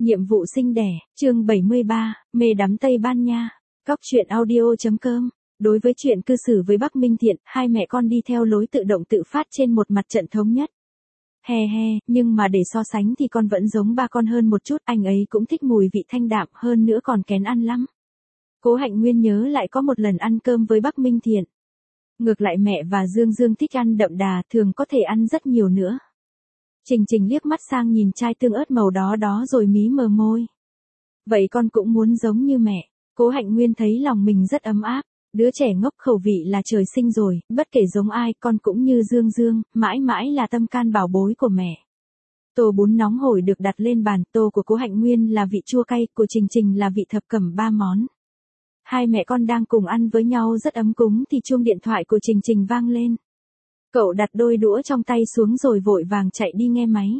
Nhiệm vụ sinh đẻ, chương 73, mê đắm Tây Ban Nha. Góc truyện audio.com. Đối với chuyện cư xử với Bắc Minh Thiện, hai mẹ con đi theo lối tự động tự phát trên một mặt trận thống nhất. He he, nhưng mà để so sánh thì con vẫn giống ba con hơn một chút, anh ấy cũng thích mùi vị thanh đạm hơn nữa còn kén ăn lắm. Cố Hạnh Nguyên nhớ lại có một lần ăn cơm với Bắc Minh Thiện. Ngược lại mẹ và Dương Dương thích ăn đậm đà, thường có thể ăn rất nhiều nữa. Trình Trình liếc mắt sang nhìn chai tương ớt màu đó rồi mí mờ môi. Vậy con cũng muốn giống như mẹ. Cố Hạnh Nguyên thấy lòng mình rất ấm áp. Đứa trẻ ngốc khẩu vị là trời sinh rồi, bất kể giống ai con cũng như Dương Dương, mãi mãi là tâm can bảo bối của mẹ. Tô bún nóng hổi được đặt lên bàn, tô của Cố Hạnh Nguyên là vị chua cay, của Trình Trình là vị thập cẩm 3 món. Hai mẹ con đang cùng ăn với nhau rất ấm cúng thì chuông điện thoại của Trình Trình vang lên. Cậu đặt đôi đũa trong tay xuống rồi vội vàng chạy đi nghe máy.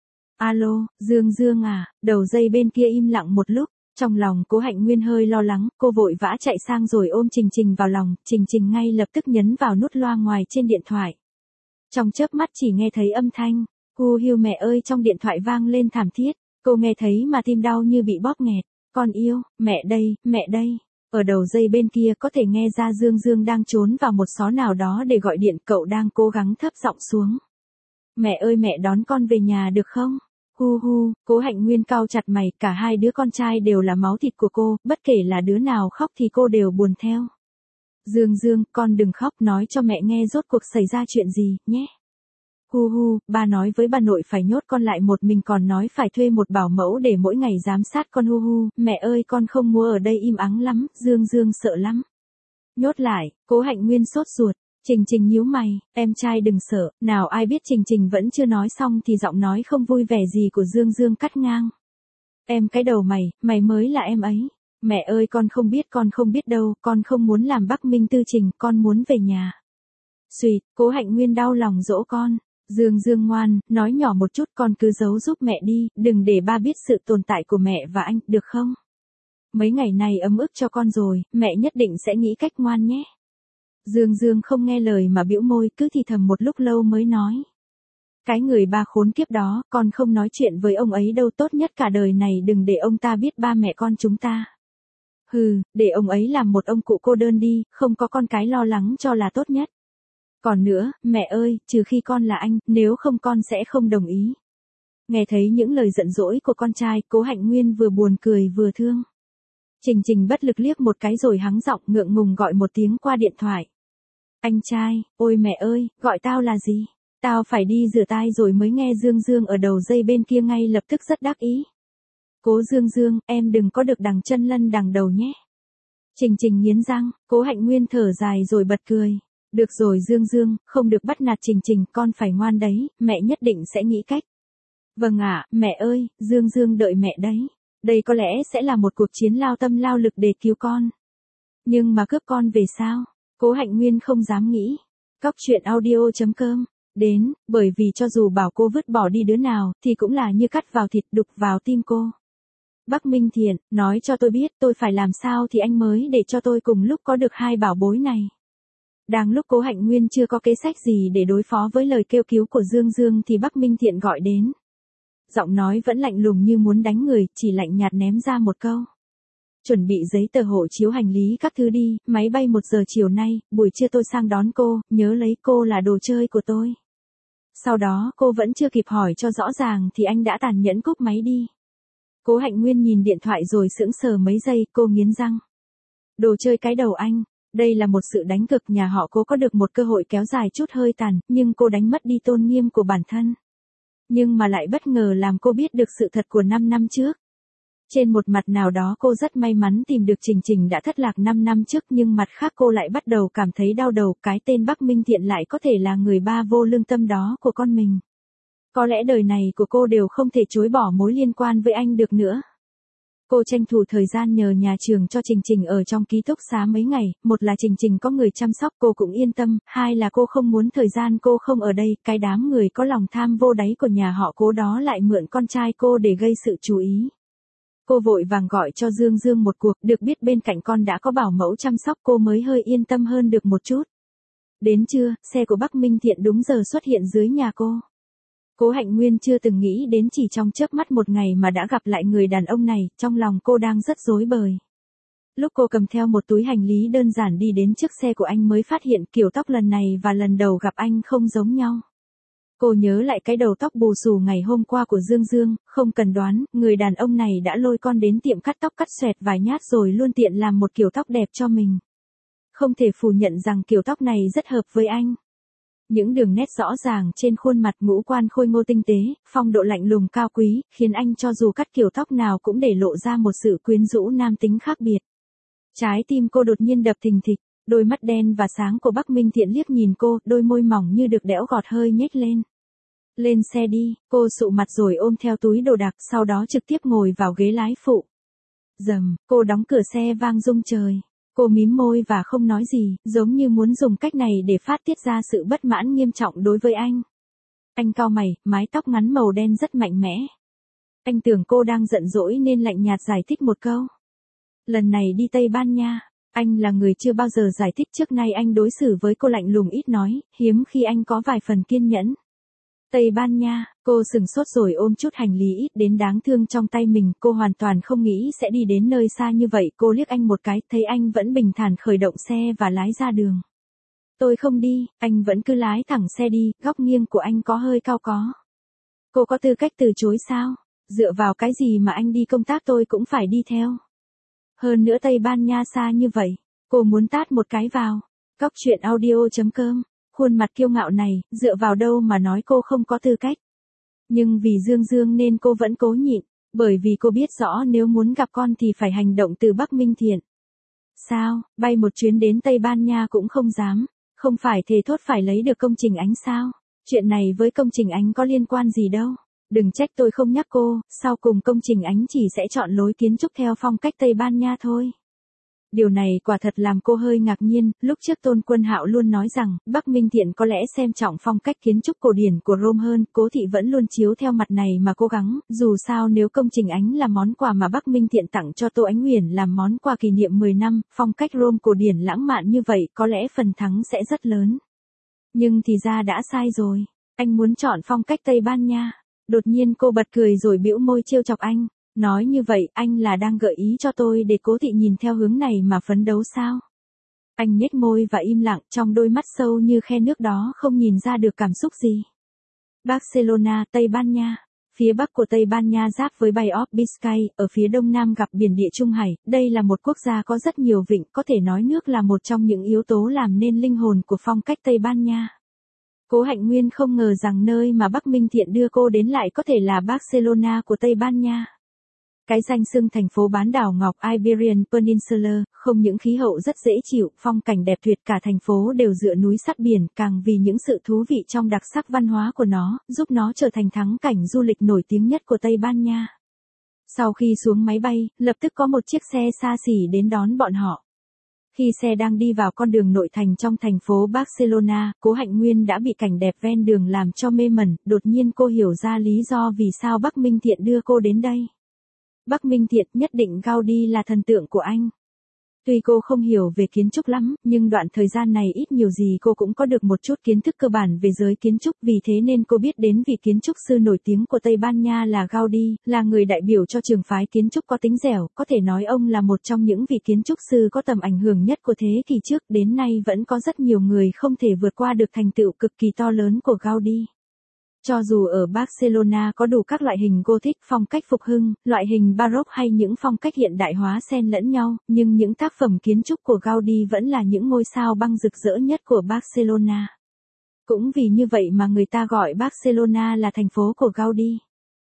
Alo, Dương Dương à, đầu dây bên kia im lặng một lúc, trong lòng Cố Hạnh Nguyên hơi lo lắng, cô vội vã chạy sang rồi ôm Trình Trình vào lòng, Trình Trình ngay lập tức nhấn vào nút loa ngoài trên điện thoại. Trong chớp mắt chỉ nghe thấy âm thanh, hu hiu mẹ ơi trong điện thoại vang lên thảm thiết, cô nghe thấy mà tim đau như bị bóp nghẹt, con yêu, mẹ đây, mẹ đây. Ở đầu dây bên kia có thể nghe ra Dương Dương đang trốn vào một xó nào đó để gọi điện, cậu đang cố gắng thấp giọng xuống. Mẹ ơi mẹ đón con về nhà được không? Hu hu, Cố Hạnh Nguyên cau chặt mày, cả hai đứa con trai đều là máu thịt của cô, bất kể là đứa nào khóc thì cô đều buồn theo. Dương Dương, con đừng khóc, nói cho mẹ nghe rốt cuộc xảy ra chuyện gì, nhé. Hu hu, ba nói với bà nội phải nhốt con lại một mình, còn nói phải thuê một bảo mẫu để mỗi ngày giám sát con. Hu hu, mẹ ơi con không muốn ở đây im ắng lắm, Dương Dương sợ lắm. Nhốt lại, Cố Hạnh Nguyên sốt ruột. Trình Trình nhíu mày, em trai đừng sợ, nào ai biết Trình Trình vẫn chưa nói xong thì giọng nói không vui vẻ gì của Dương Dương cắt ngang. Em cái đầu mày mới là em ấy. Mẹ ơi con không biết đâu, con không muốn làm Bắc Minh Tư Trình, con muốn về nhà. Xuyệt, Cố Hạnh Nguyên đau lòng dỗ con. Dương Dương ngoan, nói nhỏ một chút, con cứ giấu giúp mẹ đi, đừng để ba biết sự tồn tại của mẹ và anh, được không? Mấy ngày này ấm ức cho con rồi, mẹ nhất định sẽ nghĩ cách ngoan nhé. Dương Dương không nghe lời mà bĩu môi, cứ thì thầm một lúc lâu mới nói. Cái người ba khốn kiếp đó, con không nói chuyện với ông ấy đâu, tốt nhất cả đời này đừng để ông ta biết ba mẹ con chúng ta. Hừ, để ông ấy làm một ông cụ cô đơn đi, không có con cái lo lắng cho là tốt nhất. Còn nữa, mẹ ơi, trừ khi con là anh, nếu không con sẽ không đồng ý. Nghe thấy những lời giận dỗi của con trai, Cố Hạnh Nguyên vừa buồn cười vừa thương. Trình Trình bất lực liếc một cái rồi hắng giọng ngượng ngùng gọi một tiếng qua điện thoại. Anh trai, ôi mẹ ơi, gọi tao là gì? Tao phải đi rửa tay rồi mới nghe Dương Dương ở đầu dây bên kia ngay lập tức rất đắc ý. Cố Dương Dương, em đừng có được đằng chân lân đằng đầu nhé. Trình Trình nghiến răng, Cố Hạnh Nguyên thở dài rồi bật cười. Được rồi Dương Dương, không được bắt nạt Trình Trình, con phải ngoan đấy, mẹ nhất định sẽ nghĩ cách. Vâng ạ, mẹ ơi, Dương Dương đợi mẹ đấy. Đây có lẽ sẽ là một cuộc chiến lao tâm lao lực để cứu con. Nhưng mà cướp con về sao? Cố Hạnh Nguyên không dám nghĩ. Góc truyện audio.com. Đến, bởi vì cho dù bảo cô vứt bỏ đi đứa nào, thì cũng là như cắt vào thịt đục vào tim cô. Bắc Minh Thiện, nói cho tôi biết tôi phải làm sao thì anh mới để cho tôi cùng lúc có được hai bảo bối này. Đang lúc Cố Hạnh Nguyên chưa có kế sách gì để đối phó với lời kêu cứu của Dương Dương thì Bắc Minh Thiện gọi đến. Giọng nói vẫn lạnh lùng như muốn đánh người, chỉ lạnh nhạt ném ra một câu. Chuẩn bị giấy tờ hộ chiếu hành lý các thứ đi, máy bay 1 giờ chiều nay, buổi trưa tôi sang đón cô, nhớ lấy cô là đồ chơi của tôi. Sau đó cô vẫn chưa kịp hỏi cho rõ ràng thì anh đã tàn nhẫn cúp máy đi. Cố Hạnh Nguyên nhìn điện thoại rồi sững sờ mấy giây, cô nghiến răng. Đồ chơi cái đầu anh. Đây là một sự đánh cực, nhà họ Cố có được một cơ hội kéo dài chút hơi tàn, nhưng cô đánh mất đi tôn nghiêm của bản thân. Nhưng mà lại bất ngờ làm cô biết được sự thật của 5 năm trước. Trên một mặt nào đó cô rất may mắn tìm được Trình Trình đã thất lạc 5 năm trước, nhưng mặt khác cô lại bắt đầu cảm thấy đau đầu, cái tên Bắc Minh Thiện lại có thể là người ba vô lương tâm đó của con mình. Có lẽ đời này của cô đều không thể chối bỏ mối liên quan với anh được nữa. Cô tranh thủ thời gian nhờ nhà trường cho Trình Trình ở trong ký túc xá mấy ngày, một là Trình Trình có người chăm sóc cô cũng yên tâm, hai là cô không muốn thời gian cô không ở đây, cái đám người có lòng tham vô đáy của nhà họ Cố đó lại mượn con trai cô để gây sự chú ý. Cô vội vàng gọi cho Dương Dương một cuộc, được biết bên cạnh con đã có bảo mẫu chăm sóc, cô mới hơi yên tâm hơn được một chút. Đến trưa, xe của Bắc Minh Thiện đúng giờ xuất hiện dưới nhà cô. Cố Hạnh Nguyên chưa từng nghĩ đến chỉ trong chớp mắt một ngày mà đã gặp lại người đàn ông này, trong lòng cô đang rất rối bời. Lúc cô cầm theo một túi hành lý đơn giản đi đến trước xe của anh mới phát hiện kiểu tóc lần này và lần đầu gặp anh không giống nhau. Cô nhớ lại cái đầu tóc bù xù ngày hôm qua của Dương Dương, không cần đoán, người đàn ông này đã lôi con đến tiệm cắt tóc cắt xoẹt vài nhát rồi luôn tiện làm một kiểu tóc đẹp cho mình. Không thể phủ nhận rằng kiểu tóc này rất hợp với anh. Những đường nét rõ ràng trên khuôn mặt, ngũ quan khôi ngô tinh tế, phong độ lạnh lùng cao quý, khiến anh cho dù cắt kiểu tóc nào cũng để lộ ra một sự quyến rũ nam tính khác biệt. Trái tim cô đột nhiên đập thình thịch, đôi mắt đen và sáng của Bắc Minh Thiện liếc nhìn cô, đôi môi mỏng như được đẽo gọt hơi nhếch lên. Lên xe đi, cô sụ mặt rồi ôm theo túi đồ đạc, sau đó trực tiếp ngồi vào ghế lái phụ. Rầm, cô đóng cửa xe vang rung trời. Cô mím môi và không nói gì, giống như muốn dùng cách này để phát tiết ra sự bất mãn nghiêm trọng đối với anh. Anh cau mày, mái tóc ngắn màu đen rất mạnh mẽ. Anh tưởng cô đang giận dỗi nên lạnh nhạt giải thích một câu. Lần này đi Tây Ban Nha, anh là người chưa bao giờ giải thích, trước nay anh đối xử với cô lạnh lùng ít nói, hiếm khi anh có vài phần kiên nhẫn. Tây Ban Nha, cô sừng sốt rồi ôm chút hành lý ít đến đáng thương trong tay mình, cô hoàn toàn không nghĩ sẽ đi đến nơi xa như vậy, cô liếc anh một cái, thấy anh vẫn bình thản khởi động xe và lái ra đường. Tôi không đi, anh vẫn cứ lái thẳng xe đi, góc nghiêng của anh có hơi cao có. Cô có tư cách từ chối sao? Dựa vào cái gì mà anh đi công tác tôi cũng phải đi theo? Hơn nữa Tây Ban Nha xa như vậy, cô muốn tát một cái vào. Cóc truyện audio.com. Khuôn mặt kiêu ngạo này, dựa vào đâu mà nói cô không có tư cách. Nhưng vì Dương Dương nên cô vẫn cố nhịn, bởi vì cô biết rõ nếu muốn gặp con thì phải hành động từ Bắc Minh Thiện. Sao, bay một chuyến đến Tây Ban Nha cũng không dám, không phải thề thốt phải lấy được công trình ánh sao? Chuyện này với công trình ánh có liên quan gì đâu. Đừng trách tôi không nhắc cô, sau cùng công trình ánh chỉ sẽ chọn lối kiến trúc theo phong cách Tây Ban Nha thôi. Điều này quả thật làm cô hơi ngạc nhiên, lúc trước Tôn Quân Hạo luôn nói rằng, Bắc Minh Thiện có lẽ xem trọng phong cách kiến trúc cổ điển của Rome hơn, Cố Thị vẫn luôn chiếu theo mặt này mà cố gắng, dù sao nếu công trình ánh là món quà mà Bắc Minh Thiện tặng cho Tô Ánh Huyền làm món quà kỷ niệm 10 năm, phong cách Rome cổ điển lãng mạn như vậy có lẽ phần thắng sẽ rất lớn. Nhưng thì ra đã sai rồi, anh muốn chọn phong cách Tây Ban Nha. Đột nhiên cô bật cười rồi bĩu môi trêu chọc anh. Nói như vậy, anh là đang gợi ý cho tôi để Cố Thị nhìn theo hướng này mà phấn đấu sao? Anh nhếch môi và im lặng, trong đôi mắt sâu như khe nước đó không nhìn ra được cảm xúc gì. Barcelona, Tây Ban Nha. Phía bắc của Tây Ban Nha giáp với Bay of Biscay, ở phía đông nam gặp biển Địa Trung Hải, đây là một quốc gia có rất nhiều vịnh, có thể nói nước là một trong những yếu tố làm nên linh hồn của phong cách Tây Ban Nha. Cố Hạnh Nguyên không ngờ rằng nơi mà Bắc Minh Thiện đưa cô đến lại có thể là Barcelona của Tây Ban Nha. Cái danh xưng thành phố bán đảo ngọc Iberian Peninsula, không những khí hậu rất dễ chịu, phong cảnh đẹp tuyệt, cả thành phố đều dựa núi sát biển, càng vì những sự thú vị trong đặc sắc văn hóa của nó, giúp nó trở thành thắng cảnh du lịch nổi tiếng nhất của Tây Ban Nha. Sau khi xuống máy bay, lập tức có một chiếc xe xa xỉ đến đón bọn họ. Khi xe đang đi vào con đường nội thành trong thành phố Barcelona, Cố Hạnh Nguyên đã bị cảnh đẹp ven đường làm cho mê mẩn, đột nhiên cô hiểu ra lý do vì sao Bắc Minh Thiện đưa cô đến đây. Bắc Minh Thiện nhất định Gaudi là thần tượng của anh. Tuy cô không hiểu về kiến trúc lắm, nhưng đoạn thời gian này ít nhiều gì cô cũng có được một chút kiến thức cơ bản về giới kiến trúc, vì thế nên cô biết đến vị kiến trúc sư nổi tiếng của Tây Ban Nha là Gaudi, là người đại biểu cho trường phái kiến trúc có tính dẻo, có thể nói ông là một trong những vị kiến trúc sư có tầm ảnh hưởng nhất của thế kỷ trước, đến nay vẫn có rất nhiều người không thể vượt qua được thành tựu cực kỳ to lớn của Gaudi. Cho dù ở Barcelona có đủ các loại hình Gothic, phong cách phục hưng, loại hình Baroque hay những phong cách hiện đại hóa xen lẫn nhau, nhưng những tác phẩm kiến trúc của Gaudi vẫn là những ngôi sao băng rực rỡ nhất của Barcelona. Cũng vì như vậy mà người ta gọi Barcelona là thành phố của Gaudi.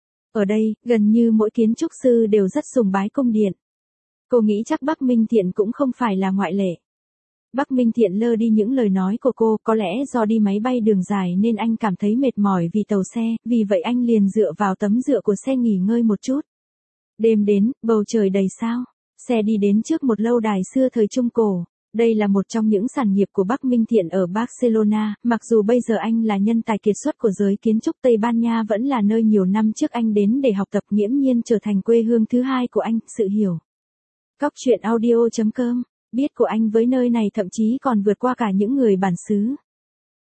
Ở đây, gần như mỗi kiến trúc sư đều rất sùng bái cung điện. Cô nghĩ chắc Bắc Minh Thiện cũng không phải là ngoại lệ. Bắc Minh Thiện lơ đi những lời nói của cô, có lẽ do đi máy bay đường dài nên anh cảm thấy mệt mỏi vì tàu xe, vì vậy anh liền dựa vào tấm dựa của xe nghỉ ngơi một chút. Đêm đến, bầu trời đầy sao. Xe đi đến trước một lâu đài xưa thời Trung Cổ. Đây là một trong những sản nghiệp của Bắc Minh Thiện ở Barcelona, mặc dù bây giờ anh là nhân tài kiệt xuất của giới kiến trúc, Tây Ban Nha vẫn là nơi nhiều năm trước anh đến để học tập, nghiễm nhiên trở thành quê hương thứ hai của anh, sự hiểu. Cóc truyện audio.com. Biết của anh với nơi này thậm chí còn vượt qua cả những người bản xứ.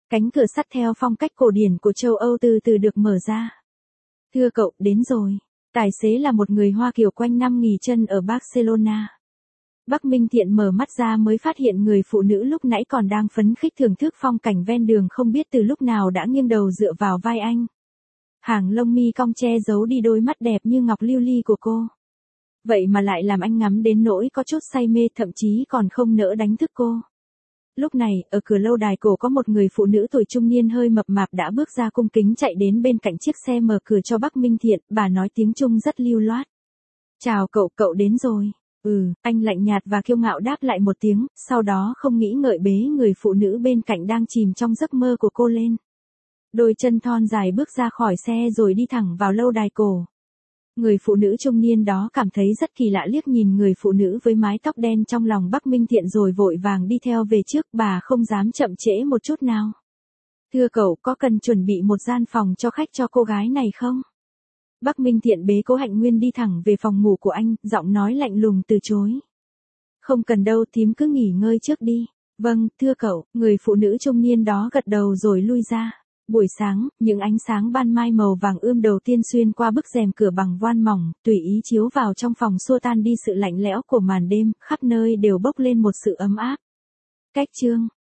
Cánh cửa sắt theo phong cách cổ điển của châu Âu từ từ được mở ra. Thưa cậu, đến rồi. Tài xế là một người Hoa kiểu quanh năm nghỉ chân ở Barcelona. Bắc Minh Thiện mở mắt ra mới phát hiện người phụ nữ lúc nãy còn đang phấn khích thưởng thức phong cảnh ven đường không biết từ lúc nào đã nghiêng đầu dựa vào vai anh. Hàng lông mi cong che giấu đi đôi mắt đẹp như ngọc lưu ly của cô. Vậy mà lại làm anh ngắm đến nỗi có chút say mê, thậm chí còn không nỡ đánh thức cô. Lúc này, ở cửa lâu đài cổ có một người phụ nữ tuổi trung niên hơi mập mạp đã bước ra cung kính chạy đến bên cạnh chiếc xe mở cửa cho Bắc Minh Thiện, bà nói tiếng Trung rất lưu loát. Chào cậu, cậu đến rồi. Anh lạnh nhạt và kiêu ngạo đáp lại một tiếng, sau đó không nghĩ ngợi bế người phụ nữ bên cạnh đang chìm trong giấc mơ của cô lên. Đôi chân thon dài bước ra khỏi xe rồi đi thẳng vào lâu đài cổ. Người phụ nữ trung niên đó cảm thấy rất kỳ lạ, liếc nhìn người phụ nữ với mái tóc đen trong lòng Bắc Minh Thiện rồi vội vàng đi theo về trước, bà không dám chậm trễ một chút nào. Thưa cậu, có cần chuẩn bị một gian phòng cho khách cho cô gái này không? Bắc Minh Thiện bế Cố Hạnh Nguyên đi thẳng về phòng ngủ của anh, giọng nói lạnh lùng từ chối. Không cần đâu, thím cứ nghỉ ngơi trước đi. Vâng, thưa cậu, người phụ nữ trung niên đó gật đầu rồi lui ra. Buổi sáng, những ánh sáng ban mai màu vàng ươm đầu tiên xuyên qua bức rèm cửa bằng voan mỏng, tùy ý chiếu vào trong phòng xua tan đi sự lạnh lẽo của màn đêm, khắp nơi đều bốc lên một sự ấm áp. Cách chương